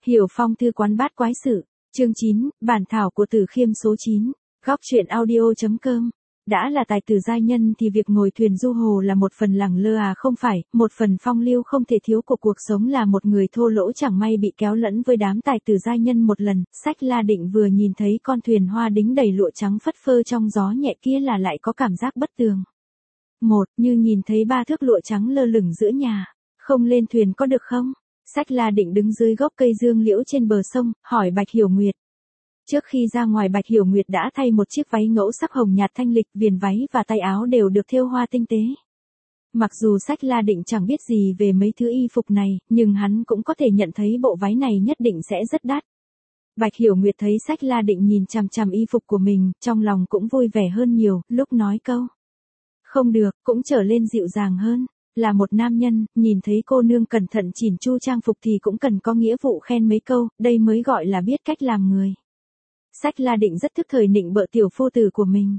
Hiểu Phong thư quán bát quái sự, chương 9, bản thảo của Tử Khiêm số 9, góc truyện audio.com. Đã là tài tử giai nhân thì việc ngồi thuyền du hồ là một phần lẳng lơ không phải, một phần phong lưu không thể thiếu của cuộc sống. Là một người thô lỗ chẳng may bị kéo lẫn với đám tài tử giai nhân một lần. Sách La Định vừa nhìn thấy con thuyền hoa đính đầy lụa trắng phất phơ trong gió nhẹ kia là lại có cảm giác bất tường. Một, như nhìn thấy 3 thước lụa trắng lơ lửng giữa nhà. Không lên thuyền có được không? Sách La Định đứng dưới gốc cây dương liễu trên bờ sông, hỏi Bạch Hiểu Nguyệt. Trước khi ra ngoài, Bạch Hiểu Nguyệt đã thay một chiếc váy ngẫu sắc hồng nhạt thanh lịch, viền váy và tay áo đều được thêu hoa tinh tế. Mặc dù Sách La Định chẳng biết gì về mấy thứ y phục này, nhưng hắn cũng có thể nhận thấy bộ váy này nhất định sẽ rất đắt. Bạch Hiểu Nguyệt thấy Sách La Định nhìn chằm chằm y phục của mình, trong lòng cũng vui vẻ hơn nhiều, lúc nói câu không được, cũng trở lên dịu dàng hơn. Là một nam nhân, nhìn thấy cô nương cẩn thận chỉn chu trang phục thì cũng cần có nghĩa vụ khen mấy câu, đây mới gọi là biết cách làm người. Sách La Định rất thức thời nịnh bợ tiểu phu tử của mình.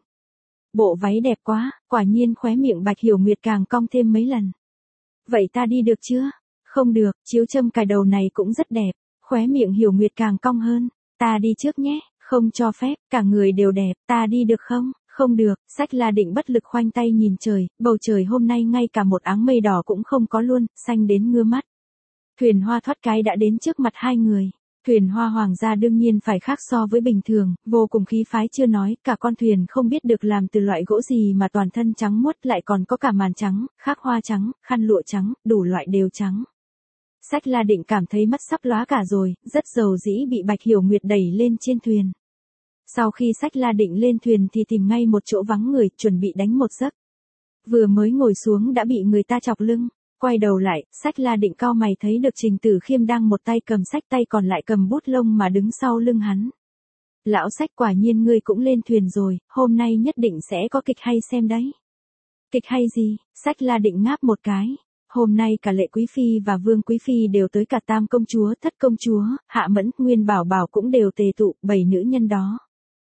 Bộ váy đẹp quá, quả nhiên. Khóe miệng Bạch Hiểu Nguyệt càng cong thêm mấy lần. Vậy ta đi được chưa? Không được, chiếu châm cài đầu này cũng rất đẹp. Khóe miệng Hiểu Nguyệt càng cong hơn. Ta đi trước nhé, không cho phép, cả người đều đẹp, ta đi được không? Không được. Sách La Định bất lực khoanh tay nhìn trời, bầu trời hôm nay ngay cả một áng mây đỏ cũng không có luôn, xanh đến ngứa mắt. Thuyền hoa thoát cái đã đến trước mặt hai người. Thuyền hoa hoàng gia đương nhiên phải khác so với bình thường, vô cùng khí phái chưa nói, cả con thuyền không biết được làm từ loại gỗ gì mà toàn thân trắng muốt, lại còn có cả màn trắng, khắc hoa trắng, khăn lụa trắng, đủ loại đều trắng. Sách La Định cảm thấy mắt sắp lóa cả rồi, rất dầu dĩ bị Bạch Hiểu Nguyệt đẩy lên trên thuyền. Sau khi Sách La Định lên thuyền thì tìm ngay một chỗ vắng người, chuẩn bị đánh một giấc. Vừa mới ngồi xuống đã bị người ta chọc lưng. Quay đầu lại, Sách La Định cau mày thấy được Trình Tử Khiêm đang một tay cầm sách, tay còn lại cầm bút lông mà đứng sau lưng hắn. Lão Sách, quả nhiên ngươi cũng lên thuyền rồi, hôm nay nhất định sẽ có kịch hay xem đấy. Kịch hay gì? Sách La Định ngáp một cái. Hôm nay cả Lệ Quý Phi và Vương Quý Phi đều tới, cả Tam Công Chúa, Thất Công Chúa, Hạ Mẫn, Nguyên Bảo Bảo cũng đều tề tụ, 7 nữ nhân đó.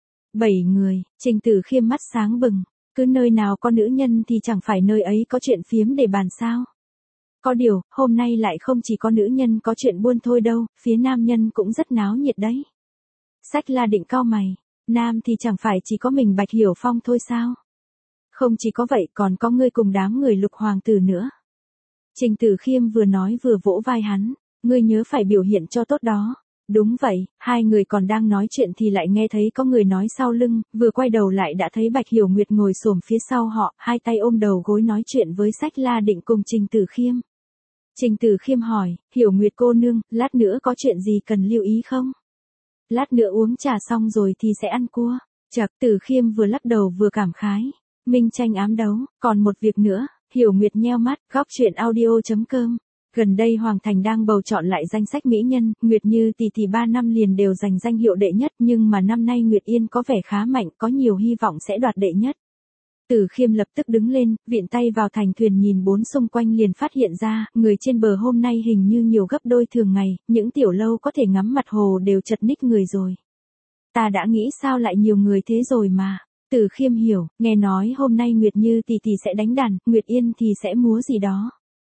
7 người, Trình Tử Khiêm mắt sáng bừng. Cứ nơi nào có nữ nhân thì chẳng phải nơi ấy có chuyện phiếm để bàn sao. Có điều, hôm nay lại không chỉ có nữ nhân có chuyện buôn thôi đâu, phía nam nhân cũng rất náo nhiệt đấy. Sách La Định cau mày, nam thì chẳng phải chỉ có mình Bạch Hiểu Phong thôi sao? Không chỉ có vậy, còn có ngươi cùng đám người Lục hoàng tử nữa. Trình Tử Khiêm vừa nói vừa vỗ vai hắn, ngươi nhớ phải biểu hiện cho tốt đó. Đúng vậy, hai người còn đang nói chuyện thì lại nghe thấy có người nói sau lưng, vừa quay đầu lại đã thấy Bạch Hiểu Nguyệt ngồi xổm phía sau họ, hai tay ôm đầu gối nói chuyện với Sách La Định cùng Trình Tử Khiêm. Trình Tử Khiêm hỏi, Hiểu Nguyệt cô nương, lát nữa có chuyện gì cần lưu ý không? Lát nữa uống trà xong rồi thì sẽ ăn cua. Chậc, Tử Khiêm vừa lắc đầu vừa cảm khái. Minh tranh ám đấu, còn một việc nữa. Hiểu Nguyệt nheo mắt, góc truyện audio.com. Gần đây Hoàng Thành đang bầu chọn lại danh sách mỹ nhân, Nguyệt Như tỷ 3 năm liền đều giành danh hiệu đệ nhất, nhưng mà năm nay Nguyệt Yên có vẻ khá mạnh, có nhiều hy vọng sẽ đoạt đệ nhất. Tử Khiêm lập tức đứng lên, viện tay vào thành thuyền nhìn bốn xung quanh liền phát hiện ra, người trên bờ hôm nay hình như nhiều gấp đôi thường ngày, những tiểu lâu có thể ngắm mặt hồ đều chật ních người rồi. Ta đã nghĩ sao lại nhiều người thế rồi mà. Tử Khiêm hiểu, nghe nói hôm nay Nguyệt Như tỷ sẽ đánh đàn, Nguyệt Yên thì sẽ múa gì đó.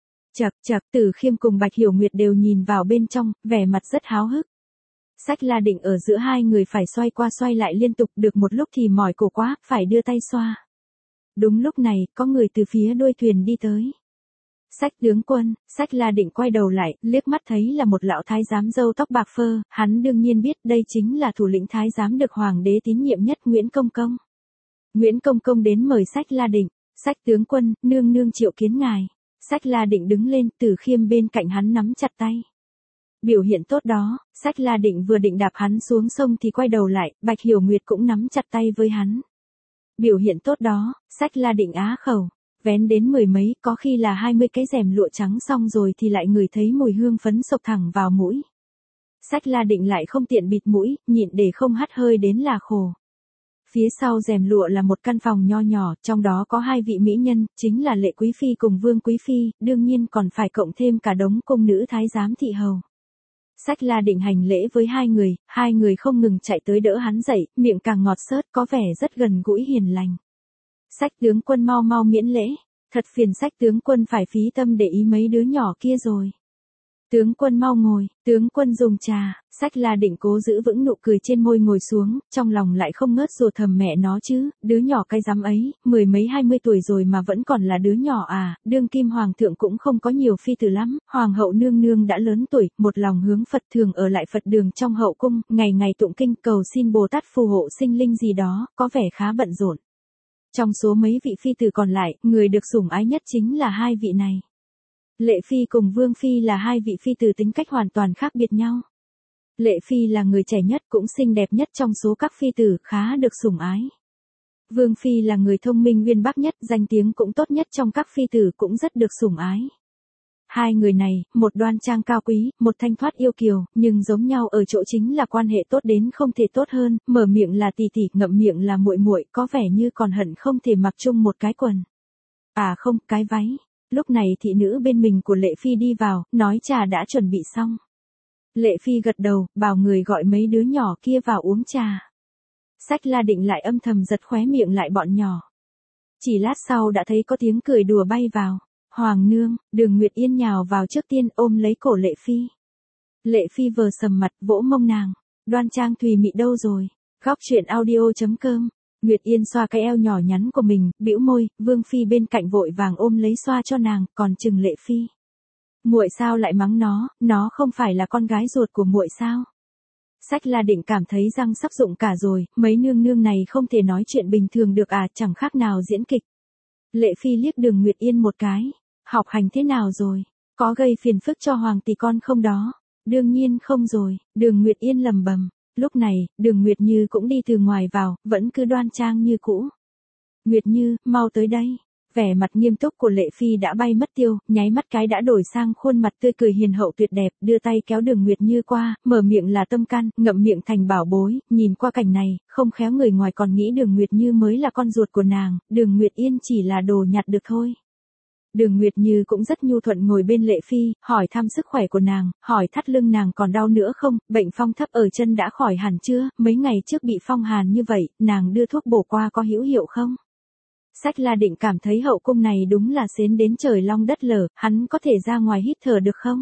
Chậc, Tử Khiêm cùng Bạch Hiểu Nguyệt đều nhìn vào bên trong, vẻ mặt rất háo hức. Sách La Định ở giữa hai người phải xoay qua xoay lại liên tục, được một lúc thì mỏi cổ quá, phải đưa tay xoa. Đúng lúc này, có người từ phía đuôi thuyền đi tới. Sách tướng quân. Sách La Định quay đầu lại, liếc mắt thấy là một lão thái giám râu tóc bạc phơ, hắn đương nhiên biết đây chính là thủ lĩnh thái giám được hoàng đế tín nhiệm nhất, Nguyễn Công Công. Nguyễn Công Công đến mời Sách La Định. Sách tướng quân, nương nương triệu kiến ngài. Sách La Định đứng lên, Tử Khiêm bên cạnh hắn nắm chặt tay. Biểu hiện tốt đó. Sách La Định vừa định đạp hắn xuống sông thì quay đầu lại, Bạch Hiểu Nguyệt cũng nắm chặt tay với hắn. Biểu hiện tốt đó. Sách La Định á khẩu, vén đến 10 mấy, có khi là 20 cái rèm lụa trắng xong rồi thì lại ngửi thấy mùi hương phấn sộc thẳng vào mũi. Sách La Định lại không tiện bịt mũi, nhịn để không hắt hơi đến là khổ. Phía sau rèm lụa là một căn phòng nho nhỏ, trong đó có hai vị mỹ nhân, chính là Lệ Quý Phi cùng Vương Quý Phi, đương nhiên còn phải cộng thêm cả đống cung nữ thái giám thị hầu. Sách La Định hành lễ với hai người không ngừng chạy tới đỡ hắn dậy, miệng càng ngọt xớt, có vẻ rất gần gũi hiền lành. Sách tướng quân mau mau miễn lễ, thật phiền Sách tướng quân phải phí tâm để ý mấy đứa nhỏ kia rồi. Tướng quân mau ngồi, tướng quân dùng trà. Sách La Định cố giữ vững nụ cười trên môi ngồi xuống, trong lòng lại không ngớt rủa thầm mẹ nó chứ, đứa nhỏ cái dám ấy, mười mấy 20 tuổi rồi mà vẫn còn là đứa nhỏ à, đương kim hoàng thượng cũng không có nhiều phi tử lắm, hoàng hậu nương nương đã lớn tuổi, một lòng hướng Phật thường ở lại Phật đường trong hậu cung, ngày ngày tụng kinh cầu xin Bồ Tát phù hộ sinh linh gì đó, có vẻ khá bận rộn. Trong số mấy vị phi tử còn lại, người được sủng ái nhất chính là hai vị này. Lệ Phi cùng Vương Phi là hai vị phi tử tính cách hoàn toàn khác biệt nhau. Lệ Phi là người trẻ nhất cũng xinh đẹp nhất trong số các phi tử, khá được sủng ái. Vương Phi là người thông minh uyên bác nhất, danh tiếng cũng tốt nhất trong các phi tử, cũng rất được sủng ái. Hai người này, một đoan trang cao quý, một thanh thoát yêu kiều, nhưng giống nhau ở chỗ chính là quan hệ tốt đến không thể tốt hơn, mở miệng là tỷ tỷ, ngậm miệng là muội muội, có vẻ như còn hận không thể mặc chung một cái quần. À không, cái váy. Lúc này thị nữ bên mình của Lệ Phi đi vào, nói trà đã chuẩn bị xong. Lệ Phi gật đầu, bảo người gọi mấy đứa nhỏ kia vào uống trà. Sách La Định lại âm thầm giật khóe miệng lại bọn nhỏ. Chỉ lát sau đã thấy có tiếng cười đùa bay vào. Hoàng nương, Đường Nguyệt Yên nhào vào trước tiên ôm lấy cổ Lệ Phi. Lệ Phi vờ sầm mặt, vỗ mông nàng. Đoan trang Thùy Mị đâu rồi? Góc truyện audio.com. Nguyệt Yên xoa cái eo nhỏ nhắn của mình, bĩu môi, Vương Phi bên cạnh vội vàng ôm lấy xoa cho nàng, còn chừng Lệ Phi. Muội sao lại mắng nó không phải là con gái ruột của muội sao? Sách La Định cảm thấy răng sắp rụng cả rồi, mấy nương nương này không thể nói chuyện bình thường được à, chẳng khác nào diễn kịch. Lệ Phi liếc Đường Nguyệt Yên một cái, học hành thế nào rồi? Có gây phiền phức cho hoàng tỷ con không đó? Đương nhiên không rồi, Đường Nguyệt Yên lầm bầm. Lúc này, Đường Nguyệt Như cũng đi từ ngoài vào, vẫn cứ đoan trang như cũ. Nguyệt Như, mau tới đây. Vẻ mặt nghiêm túc của Lệ Phi đã bay mất tiêu, nháy mắt cái đã đổi sang khuôn mặt tươi cười hiền hậu tuyệt đẹp, đưa tay kéo Đường Nguyệt Như qua, mở miệng là tâm can, ngậm miệng thành bảo bối, nhìn qua cảnh này, không khéo người ngoài còn nghĩ Đường Nguyệt Như mới là con ruột của nàng, Đường Nguyệt Yên chỉ là đồ nhặt được thôi. Đường Nguyệt Như cũng rất nhu thuận ngồi bên Lệ Phi, hỏi thăm sức khỏe của nàng, hỏi thắt lưng nàng còn đau nữa không, bệnh phong thấp ở chân đã khỏi hẳn chưa, mấy ngày trước bị phong hàn như vậy, nàng đưa thuốc bổ qua có hữu hiệu không? Sách La Định cảm thấy hậu cung này đúng là xến đến trời long đất lở, hắn có thể ra ngoài hít thở được không?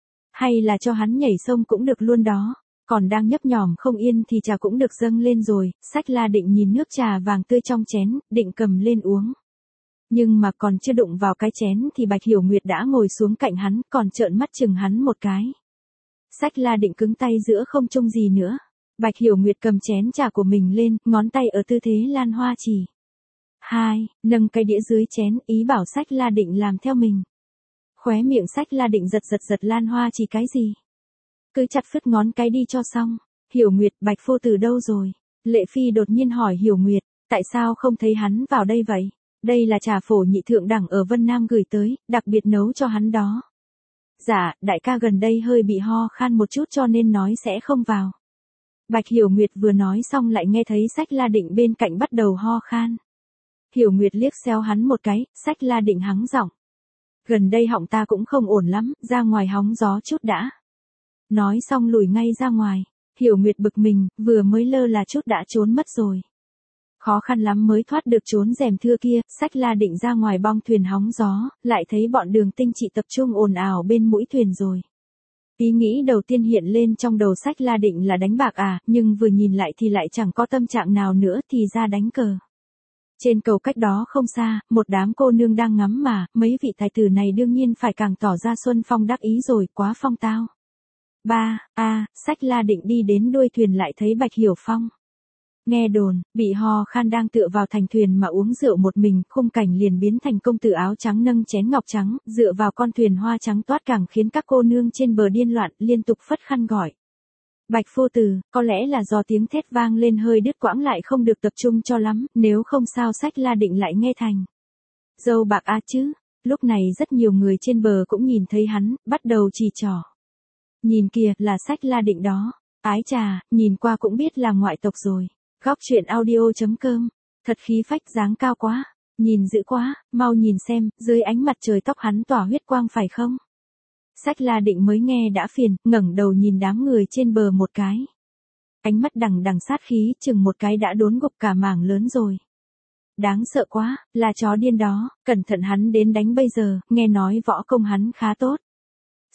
Hay là cho hắn nhảy sông cũng được luôn đó, còn đang nhấp nhòm không yên thì trà cũng được dâng lên rồi, Sách La Định nhìn nước trà vàng tươi trong chén, định cầm lên uống. Nhưng mà còn chưa đụng vào cái chén thì Bạch Hiểu Nguyệt đã ngồi xuống cạnh hắn, còn trợn mắt chừng hắn một cái. Sách La Định cứng tay giữa không trông gì nữa. Bạch Hiểu Nguyệt cầm chén trà của mình lên, ngón tay ở tư thế lan hoa chỉ. Nâng cái đĩa dưới chén, ý bảo Sách La Định làm theo mình. Khóe miệng Sách La Định giật lan hoa chỉ cái gì? Cứ chặt phứt ngón cái đi cho xong. Hiểu Nguyệt, Bạch phu tử đâu rồi? Lệ Phi đột nhiên hỏi Hiểu Nguyệt, tại sao không thấy hắn vào đây vậy? Đây là trà phổ nhị thượng đẳng ở Vân Nam gửi tới, đặc biệt nấu cho hắn đó. Dạ, đại ca gần đây hơi bị ho khan một chút cho nên nói sẽ không vào. Bạch Hiểu Nguyệt vừa nói xong lại nghe thấy Sách La Định bên cạnh bắt đầu ho khan. Hiểu Nguyệt liếc xéo hắn một cái, Sách La Định hắng giọng. Gần đây họng ta cũng không ổn lắm, ra ngoài hóng gió chút đã. Nói xong lùi ngay ra ngoài. Hiểu Nguyệt bực mình, vừa mới lơ là chút đã trốn mất rồi. Khó khăn lắm mới thoát được trốn rèm thưa kia, Sách La Định ra ngoài bong thuyền hóng gió, lại thấy bọn Đường Tinh Trị tập trung ồn ào bên mũi thuyền rồi. Ý nghĩ đầu tiên hiện lên trong đầu Sách La Định là đánh bạc à, nhưng vừa nhìn lại thì lại chẳng có tâm trạng nào nữa thì ra đánh cờ. Trên cầu cách đó không xa, một đám cô nương đang ngắm mà, mấy vị tài tử này đương nhiên phải càng tỏ ra xuân phong đắc ý rồi, quá phong tao. Sách La Định đi đến đuôi thuyền lại thấy Bạch Hiểu Phong. Nghe đồn, bị ho khan đang tựa vào thành thuyền mà uống rượu một mình, khung cảnh liền biến thành công tử áo trắng nâng chén ngọc trắng, dựa vào con thuyền hoa trắng toát càng khiến các cô nương trên bờ điên loạn, liên tục phất khăn gọi. Bạch phu tử, có lẽ là do tiếng thét vang lên hơi đứt quãng lại không được tập trung cho lắm, nếu không sao Sách La Định lại nghe thành. Dâu bạc a chứ, lúc này rất nhiều người trên bờ cũng nhìn thấy hắn, bắt đầu chỉ trỏ. Nhìn kìa, là Sách La Định đó, ái trà, nhìn qua cũng biết là ngoại tộc rồi. Góc truyện audio.com, thật khí phách dáng cao quá, nhìn dữ quá, mau nhìn xem, dưới ánh mặt trời tóc hắn tỏa huyết quang phải không? Sách La Định mới nghe đã phiền, ngẩng đầu nhìn đám người trên bờ một cái. Ánh mắt đằng đằng sát khí, chừng một cái đã đốn gục cả mảng lớn rồi. Đáng sợ quá, là chó điên đó, cẩn thận hắn đến đánh bây giờ, nghe nói võ công hắn khá tốt.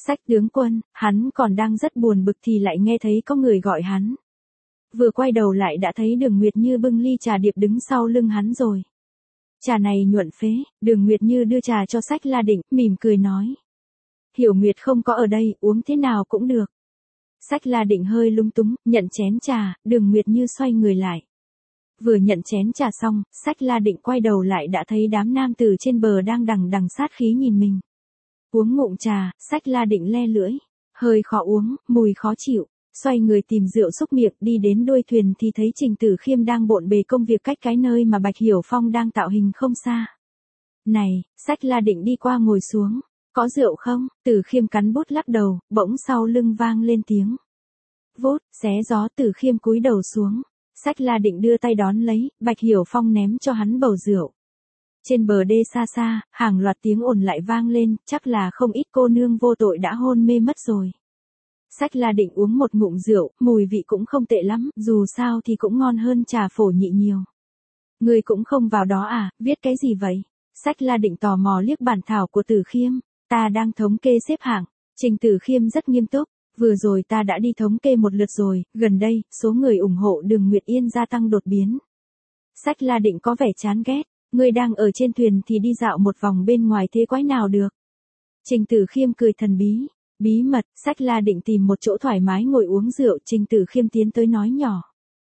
Sách tướng quân, hắn còn đang rất buồn bực thì lại nghe thấy có người gọi hắn. Vừa quay đầu lại đã thấy Đường Nguyệt Như bưng ly trà điệp đứng sau lưng hắn rồi. Trà này nhuận phế, Đường Nguyệt Như đưa trà cho Sách La Định, mỉm cười nói. Hiểu Nguyệt không có ở đây, uống thế nào cũng được. Sách La Định hơi lung túng, nhận chén trà, Đường Nguyệt Như xoay người lại. Vừa nhận chén trà xong, Sách La Định quay đầu lại đã thấy đám nam tử trên bờ đang đằng đằng sát khí nhìn mình. Uống ngụm trà, Sách La Định le lưỡi, hơi khó uống, mùi khó chịu, xoay người tìm rượu xúc miệng, đi đến đuôi thuyền thì thấy Trình Tử Khiêm đang bộn bề công việc cách cái nơi mà Bạch Hiểu Phong đang tạo hình không xa. Này, Sách La Định đi qua ngồi xuống, có rượu không? Tử Khiêm cắn bút lắc đầu, bỗng sau lưng vang lên tiếng. Vút, xé gió. Tử Khiêm cúi đầu xuống. Sách La Định đưa tay đón lấy, Bạch Hiểu Phong ném cho hắn bầu rượu. Trên bờ đê xa xa, hàng loạt tiếng ồn lại vang lên, chắc là không ít cô nương vô tội đã hôn mê mất rồi. Sách La Định uống một ngụm rượu, mùi vị cũng không tệ lắm, dù sao thì cũng ngon hơn trà phổ nhị nhiều. Người cũng không vào đó à, viết cái gì vậy? Sách La Định tò mò liếc bản thảo của Tử Khiêm, ta đang thống kê xếp hạng. Trình Tử Khiêm rất nghiêm túc, vừa rồi ta đã đi thống kê một lượt rồi, gần đây, số người ủng hộ Đường Nguyệt Yên gia tăng đột biến. Sách La Định có vẻ chán ghét, người đang ở trên thuyền thì đi dạo một vòng bên ngoài thế quái nào được. Trình Tử Khiêm cười thần bí. Bí mật. Sách La Định tìm một chỗ thoải mái ngồi uống rượu, Trình Tử Khiêm tiến tới nói nhỏ.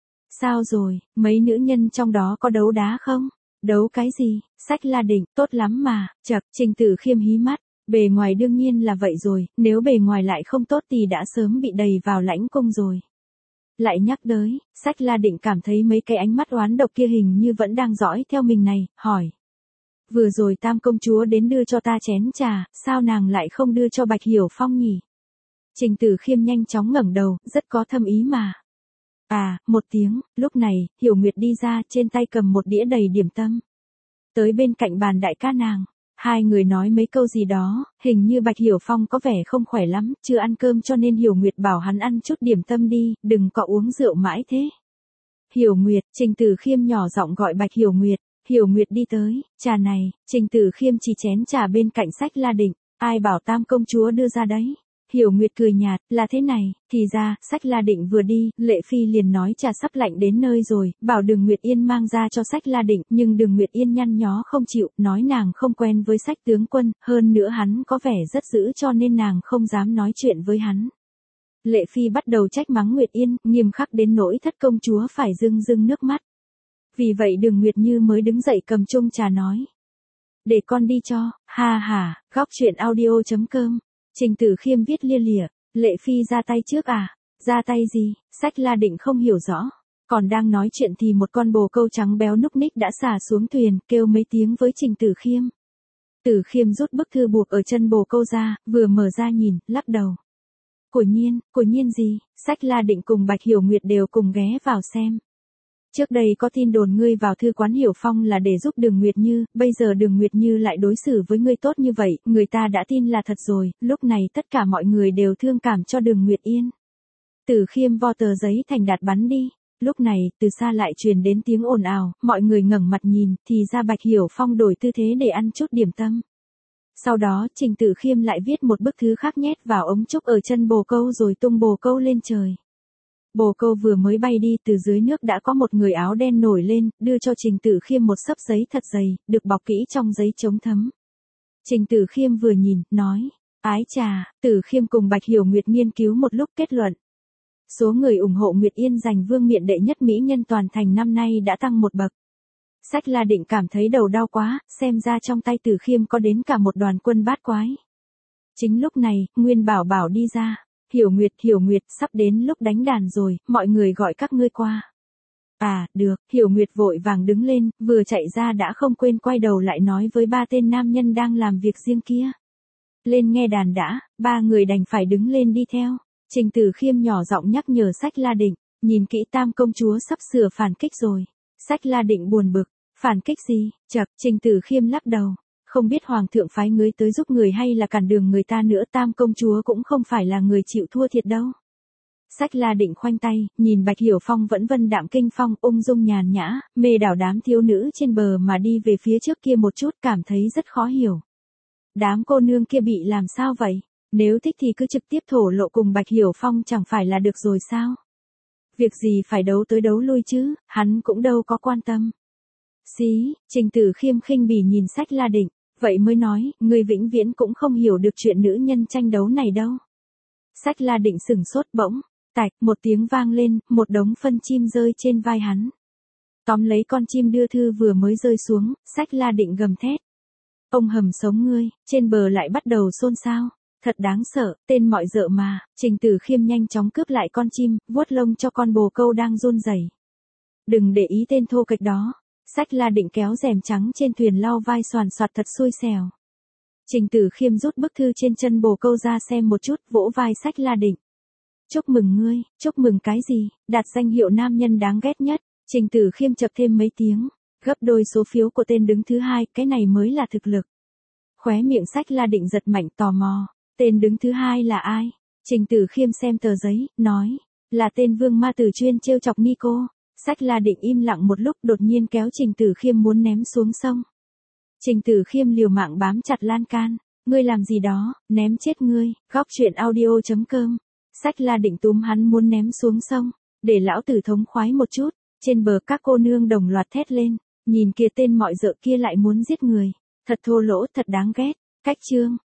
Sao rồi, mấy nữ nhân trong đó có đấu đá không? Đấu cái gì? Sách La Định, tốt lắm mà, chậc. Trình Tử Khiêm hí mắt, bề ngoài đương nhiên là vậy rồi, nếu bề ngoài lại không tốt thì đã sớm bị đầy vào lãnh cung rồi. Lại nhắc tới, Sách La Định cảm thấy mấy cái ánh mắt oán độc kia hình như vẫn đang dõi theo mình này, hỏi. Vừa rồi Tam công chúa đến đưa cho ta chén trà, sao nàng lại không đưa cho Bạch Hiểu Phong nhỉ? Trình Tử Khiêm nhanh chóng ngẩng đầu, rất có thâm ý mà. À, một tiếng, lúc này, Hiểu Nguyệt đi ra, trên tay cầm một đĩa đầy điểm tâm. Tới bên cạnh bàn đại ca nàng, hai người nói mấy câu gì đó, hình như Bạch Hiểu Phong có vẻ không khỏe lắm, chưa ăn cơm cho nên Hiểu Nguyệt bảo hắn ăn chút điểm tâm đi, đừng có uống rượu mãi thế. Hiểu Nguyệt, Trình Tử Khiêm nhỏ giọng gọi Bạch Hiểu Nguyệt. Hiểu Nguyệt đi tới, trà này. Trình Tử Khiêm chỉ chén trà bên cạnh Sách La Định, ai bảo Tam công chúa đưa ra đấy. Hiểu Nguyệt cười nhạt, là thế này, thì ra, Sách La Định vừa đi, Lệ Phi liền nói trà sắp lạnh đến nơi rồi, bảo Đường Nguyệt Yên mang ra cho Sách La Định, nhưng Đường Nguyệt Yên nhăn nhó không chịu, nói nàng không quen với Sách tướng quân, hơn nữa hắn có vẻ rất dữ cho nên nàng không dám nói chuyện với hắn. Lệ Phi bắt đầu trách mắng Nguyệt Yên, nghiêm khắc đến nỗi Thất công chúa phải rưng rưng nước mắt. Vì vậy Đường Nguyệt Như mới đứng dậy cầm chung trà nói. Để con đi cho, ha ha, góc truyện audio.com. Trình Tử Khiêm viết lia lịa, Lệ Phi ra tay trước à? Ra tay gì? Sách La Định không hiểu rõ. Còn đang nói chuyện thì một con bồ câu trắng béo núc ních đã xả xuống thuyền, kêu mấy tiếng với Trình Tử Khiêm. Tử Khiêm rút bức thư buộc ở chân bồ câu ra, vừa mở ra nhìn, lắc đầu. Của nhiên gì? Sách La Định cùng Bạch Hiểu Nguyệt đều cùng ghé vào xem. Trước đây có tin đồn ngươi vào thư quán Hiểu Phong là để giúp Đường Nguyệt Như, bây giờ Đường Nguyệt Như lại đối xử với ngươi tốt như vậy, người ta đã tin là thật rồi, lúc này tất cả mọi người đều thương cảm cho Đường Nguyệt Yên. Tử Khiêm vo tờ giấy thành đạt bắn đi, lúc này, từ xa lại truyền đến tiếng ồn ào, mọi người ngẩng mặt nhìn, thì ra Bạch Hiểu Phong đổi tư thế để ăn chút điểm tâm. Sau đó, Trình Tử Khiêm lại viết một bức thư khác nhét vào ống trúc ở chân bồ câu rồi tung bồ câu lên trời. Bồ câu vừa mới bay đi, từ dưới nước đã có một người áo đen nổi lên, đưa cho Trình Tử Khiêm một xấp giấy thật dày, được bọc kỹ trong giấy chống thấm. Trình Tử Khiêm vừa nhìn, nói, ái chà. Tử Khiêm cùng Bạch Hiểu Nguyệt nghiên cứu một lúc kết luận. Số người ủng hộ Nguyệt Yên giành vương miện đệ nhất mỹ nhân toàn thành năm nay đã tăng một bậc. Sách La Định cảm thấy đầu đau quá, xem ra trong tay Tử Khiêm có đến cả một đoàn quân bát quái. Chính lúc này, Nguyên Bảo Bảo đi ra. Hiểu Nguyệt, sắp đến lúc đánh đàn rồi, mọi người gọi các ngươi qua. À, được. Hiểu Nguyệt vội vàng đứng lên, vừa chạy ra đã không quên quay đầu lại nói với ba tên nam nhân đang làm việc riêng kia. Lên nghe đàn đã, ba người đành phải đứng lên đi theo. Trình Tử Khiêm nhỏ giọng nhắc nhở Sách La Định, nhìn kỹ Tam công chúa sắp sửa phản kích rồi. Sách La Định buồn bực, phản kích gì? Chậc. Trình Tử Khiêm lắc đầu. Không biết hoàng thượng phái ngươi tới giúp người hay là cản đường người ta nữa, Tam công chúa cũng không phải là người chịu thua thiệt đâu. Sách La Định khoanh tay, nhìn Bạch Hiểu Phong vẫn vân đạm kinh phong, ung dung nhàn nhã, mê đảo đám thiếu nữ trên bờ mà đi về phía trước kia một chút, cảm thấy rất khó hiểu. Đám cô nương kia bị làm sao vậy? Nếu thích thì cứ trực tiếp thổ lộ cùng Bạch Hiểu Phong chẳng phải là được rồi sao? Việc gì phải đấu tới đấu lui chứ, hắn cũng đâu có quan tâm. Xí, Trình Tử Khiêm khinh bỉ nhìn Sách La Định, vậy mới nói, ngươi vĩnh viễn cũng không hiểu được chuyện nữ nhân tranh đấu này đâu. Sách La Định sửng sốt bỗng, tạch, một tiếng vang lên, một đống phân chim rơi trên vai hắn. Tóm lấy con chim đưa thư vừa mới rơi xuống, Sách La Định gầm thét. Ông hầm sống ngươi, trên bờ lại bắt đầu xôn xao. Thật đáng sợ, tên mọi dợ mà. Trình Tử Khiêm nhanh chóng cướp lại con chim, vuốt lông cho con bồ câu đang run rẩy. Đừng để ý tên thô kệch đó. Sách La Định kéo rèm trắng trên thuyền lau vai xoàn xoạt thật xui xẻo. Trình Tử Khiêm rút bức thư trên chân bồ câu ra xem một chút, vỗ vai Sách La Định. Chúc mừng ngươi, chúc mừng cái gì, đạt danh hiệu nam nhân đáng ghét nhất. Trình Tử Khiêm chập thêm mấy tiếng, gấp đôi số phiếu của tên đứng thứ hai, cái này mới là thực lực. Khóe miệng Sách La Định giật mạnh tò mò, tên đứng thứ hai là ai? Trình Tử Khiêm xem tờ giấy, nói, là tên Vương Ma Tử chuyên trêu chọc Nico. Sách La Định im lặng một lúc đột nhiên kéo Trình Tử Khiêm muốn ném xuống sông. Trình Tử Khiêm liều mạng bám chặt lan can, ngươi làm gì đó, ném chết ngươi, góc chuyện audio.com. Sách La Định túm hắn muốn ném xuống sông, để lão tử thống khoái một chút. Trên bờ các cô nương đồng loạt thét lên, nhìn kìa tên mọi dợ kia lại muốn giết người, thật thô lỗ, thật đáng ghét. Cách chương